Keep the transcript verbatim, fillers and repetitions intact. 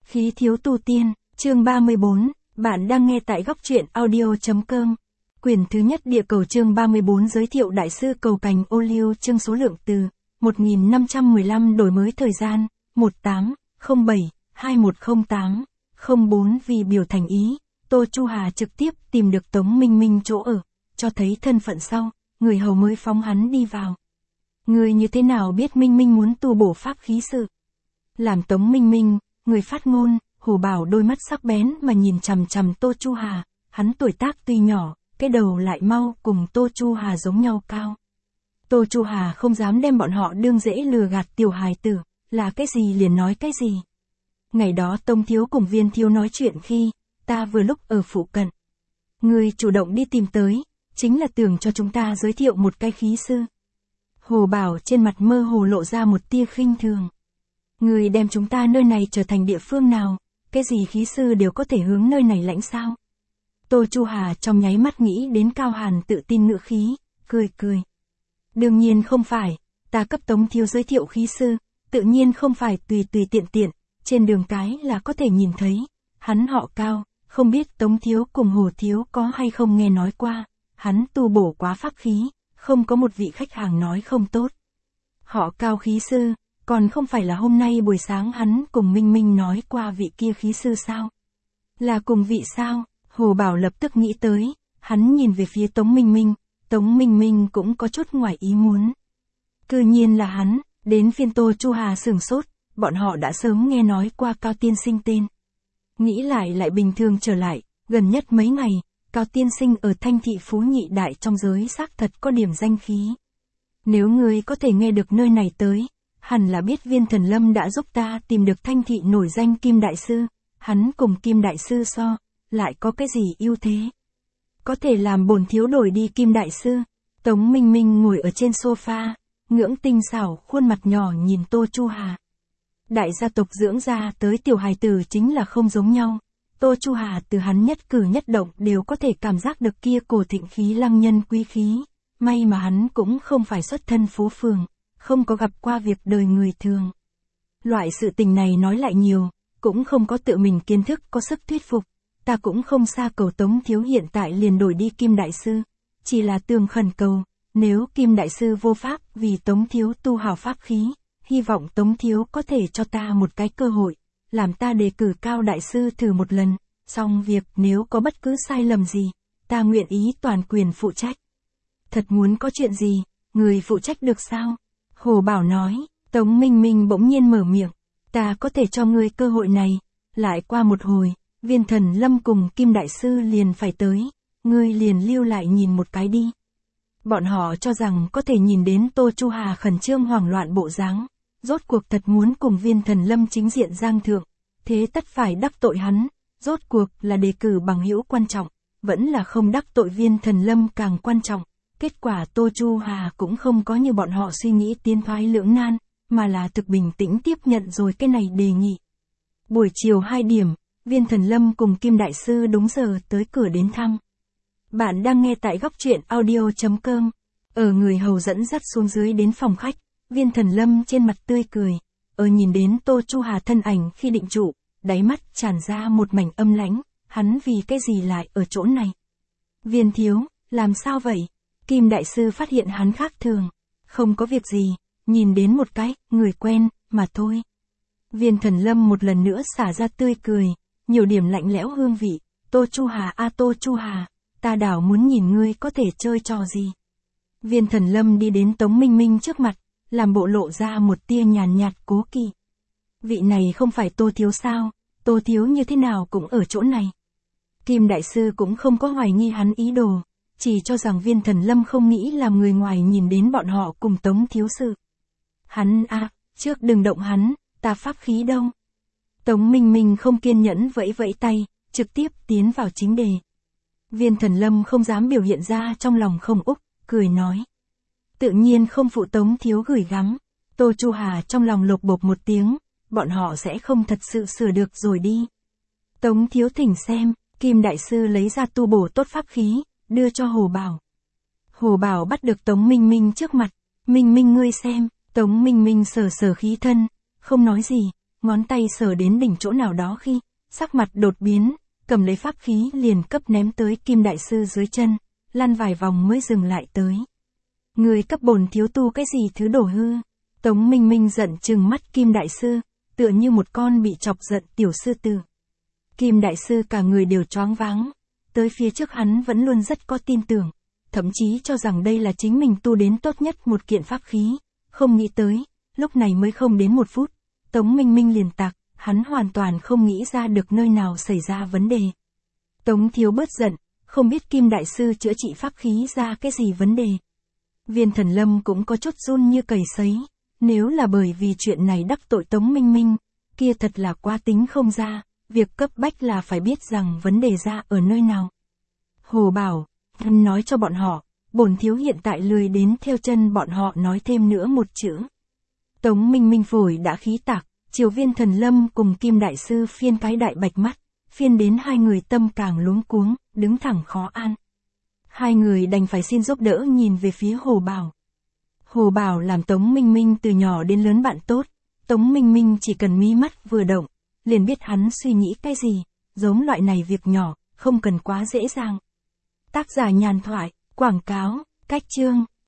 Khí thiếu tu tiên, chương ba mươi bốn, bạn đang nghe tại góc truyện audio.com. Quyển thứ nhất Địa cầu chương ba mươi bốn giới thiệu Đại sư Cầu Cành Ô Liu chương số lượng từ một nghìn năm trăm mười lăm đổi mới thời gian một tám không bảy hai một không tám không bốn vì biểu thành ý, Tô Chu Hà trực tiếp tìm được Tống Minh Minh chỗ ở, cho thấy thân phận sau, người hầu mới phóng hắn đi vào. Người như thế nào biết Minh Minh muốn tu bổ pháp khí sự? Làm Tống Minh Minh, người phát ngôn, Hồ Bảo đôi mắt sắc bén mà nhìn chằm chằm Tô Chu Hà, hắn tuổi tác tuy nhỏ, cái đầu lại mau cùng Tô Chu Hà giống nhau cao. Tô Chu Hà không dám đem bọn họ đương dễ lừa gạt tiểu hài tử, là cái gì liền nói cái gì. Ngày đó Tông Thiếu cùng Viên Thiếu nói chuyện khi, ta vừa lúc ở phụ cận. Người chủ động đi tìm tới, chính là tưởng cho chúng ta giới thiệu một cái khí sư. Hồ Bảo trên mặt mơ hồ lộ ra một tia khinh thường. Người đem chúng ta nơi này trở thành địa phương nào, cái gì khí sư đều có thể hướng nơi này lãnh sao. Tô Chu Hà trong nháy mắt nghĩ đến Cao Hàn tự tin ngữ khí, cười cười. Đương nhiên không phải, ta cấp Tống Thiếu giới thiệu khí sư, tự nhiên không phải tùy tùy tiện tiện, trên đường cái là có thể nhìn thấy, hắn họ Cao, không biết Tống Thiếu cùng Hồ Thiếu có hay không nghe nói qua, hắn tu bổ quá pháp khí, không có một vị khách hàng nói không tốt. Họ Cao khí sư, còn không phải là hôm nay buổi sáng hắn cùng Minh Minh nói qua vị kia khí sư sao? Là cùng vị sao? Hồ Bảo lập tức nghĩ tới, hắn nhìn về phía Tống Minh Minh, Tống Minh Minh cũng có chút ngoài ý muốn. Cư nhiên là hắn, đến phiên Tô Chu Hà sửng sốt, bọn họ đã sớm nghe nói qua Cao tiên sinh tên. Nghĩ lại lại bình thường trở lại, gần nhất mấy ngày, Cao tiên sinh ở Thanh Thị Phú Nhị Đại trong giới xác thật có điểm danh khí. Nếu người có thể nghe được nơi này tới, hẳn là biết Viên Thần Lâm đã giúp ta tìm được Thanh Thị nổi danh Kim Đại Sư, hắn cùng Kim Đại Sư so, lại có cái gì ưu thế? Có thể làm bổn thiếu đổi đi Kim Đại Sư. Tống Minh Minh ngồi ở trên sofa, ngưỡng tinh xảo khuôn mặt nhỏ nhìn Tô Chu Hà. Đại gia tộc dưỡng ra tới tiểu hài tử chính là không giống nhau. Tô Chu Hà từ hắn nhất cử nhất động đều có thể cảm giác được kia cổ thịnh khí lăng nhân quý khí. May mà hắn cũng không phải xuất thân phố phường, không có gặp qua việc đời người thường. Loại sự tình này nói lại nhiều, cũng không có tự mình kiến thức có sức thuyết phục. Ta cũng không xa cầu Tống Thiếu hiện tại liền đổi đi Kim Đại Sư, chỉ là tường khẩn cầu, nếu Kim Đại Sư vô pháp vì Tống Thiếu tu hào pháp khí, hy vọng Tống Thiếu có thể cho ta một cái cơ hội, làm ta đề cử Cao Đại Sư thử một lần, xong việc nếu có bất cứ sai lầm gì, ta nguyện ý toàn quyền phụ trách. Thật muốn có chuyện gì, người phụ trách được sao? Hồ Bảo nói, Tống Minh Minh bỗng nhiên mở miệng, ta có thể cho ngươi cơ hội này, lại qua một hồi, Viên Thần Lâm cùng Kim Đại Sư liền phải tới, ngươi liền lưu lại nhìn một cái đi. Bọn họ cho rằng có thể nhìn đến Tô Chu Hà khẩn trương hoảng loạn bộ dáng, rốt cuộc thật muốn cùng Viên Thần Lâm chính diện giang thượng, thế tất phải đắc tội hắn, rốt cuộc là đề cử bằng hữu quan trọng, vẫn là không đắc tội Viên Thần Lâm càng quan trọng. Kết quả Tô Chu Hà cũng không có như bọn họ suy nghĩ tiến thoái lưỡng nan, mà là thực bình tĩnh tiếp nhận rồi cái này đề nghị. Buổi chiều hai điểm, Viên Thần Lâm cùng Kim Đại Sư đúng giờ tới cửa đến thăm. Bạn đang nghe tại góc truyện audio.com. Ở người hầu dẫn dắt xuống dưới đến phòng khách, Viên Thần Lâm trên mặt tươi cười, ở nhìn đến Tô Chu Hà thân ảnh khi định trụ, đáy mắt tràn ra một mảnh âm lãnh, hắn vì cái gì lại ở chỗ này? Viên Thiếu, làm sao vậy? Kim Đại Sư phát hiện hắn khác thường, không có việc gì, nhìn đến một cái, người quen, mà thôi. Viên Thần Lâm một lần nữa xả ra tươi cười, nhiều điểm lạnh lẽo hương vị, Tô Chu Hà a Tô Chu Hà, ta đảo muốn nhìn ngươi có thể chơi trò gì. Viên Thần Lâm đi đến Tống Minh Minh trước mặt, làm bộ lộ ra một tia nhàn nhạt cố kỵ. Vị này không phải Tô Thiếu sao, Tô Thiếu như thế nào cũng ở chỗ này. Kim Đại Sư cũng không có hoài nghi hắn ý đồ, chỉ cho rằng Viên Thần Lâm không nghĩ làm người ngoài nhìn đến bọn họ cùng Tống Thiếu sự. Hắn a, à, trước đừng động hắn, ta pháp khí đâu. Tống Minh Minh không kiên nhẫn vẫy vẫy tay, trực tiếp tiến vào chính đề. Viên Thần Lâm không dám biểu hiện ra trong lòng không úc, cười nói. Tự nhiên không phụ Tống Thiếu gửi gắm. Tô Chu Hà trong lòng lột bột một tiếng, bọn họ sẽ không thật sự sửa được rồi đi. Tống Thiếu thỉnh xem, Kim Đại Sư lấy ra tu bổ tốt pháp khí, đưa cho Hồ Bảo. Hồ Bảo bắt được Tống Minh Minh trước mặt, Minh Minh ngươi xem, Tống Minh Minh sờ sờ khí thân, không nói gì, ngón tay sờ đến đỉnh chỗ nào đó khi, sắc mặt đột biến, cầm lấy pháp khí liền cấp ném tới Kim Đại Sư dưới chân, lăn vài vòng mới dừng lại tới. Người cấp bổn thiếu tu cái gì thứ đổ hư? Tống Minh Minh giận trừng mắt Kim Đại Sư, tựa như một con bị chọc giận tiểu sư tử. Kim Đại Sư cả người đều choáng váng, tới phía trước hắn vẫn luôn rất có tin tưởng, thậm chí cho rằng đây là chính mình tu đến tốt nhất một kiện pháp khí, không nghĩ tới, lúc này mới không đến một phút, Tống Minh Minh liền tạc, hắn hoàn toàn không nghĩ ra được nơi nào xảy ra vấn đề. Tống thiếu bớt giận, không biết Kim Đại Sư chữa trị pháp khí ra cái gì vấn đề. Viên Thần Lâm cũng có chút run như cầy sấy, nếu là bởi vì chuyện này đắc tội Tống Minh Minh, kia thật là quá tính không ra, việc cấp bách là phải biết rằng vấn đề ra ở nơi nào. Hồ Bảo, thân nói cho bọn họ, bổn thiếu hiện tại lười đến theo chân bọn họ nói thêm nữa một chữ. Tống Minh Minh phổi đã khí tạc, chiều Viên Thần Lâm cùng Kim Đại Sư phiên cái đại bạch mắt, phiên đến hai người tâm càng luống cuống, đứng thẳng khó an. Hai người đành phải xin giúp đỡ nhìn về phía Hồ Bảo. Hồ Bảo làm Tống Minh Minh từ nhỏ đến lớn bạn tốt, Tống Minh Minh chỉ cần mí mắt vừa động, liền biết hắn suy nghĩ cái gì, giống loại này việc nhỏ, không cần quá dễ dàng. Tác giả nhàn thoại, quảng cáo, cách chương.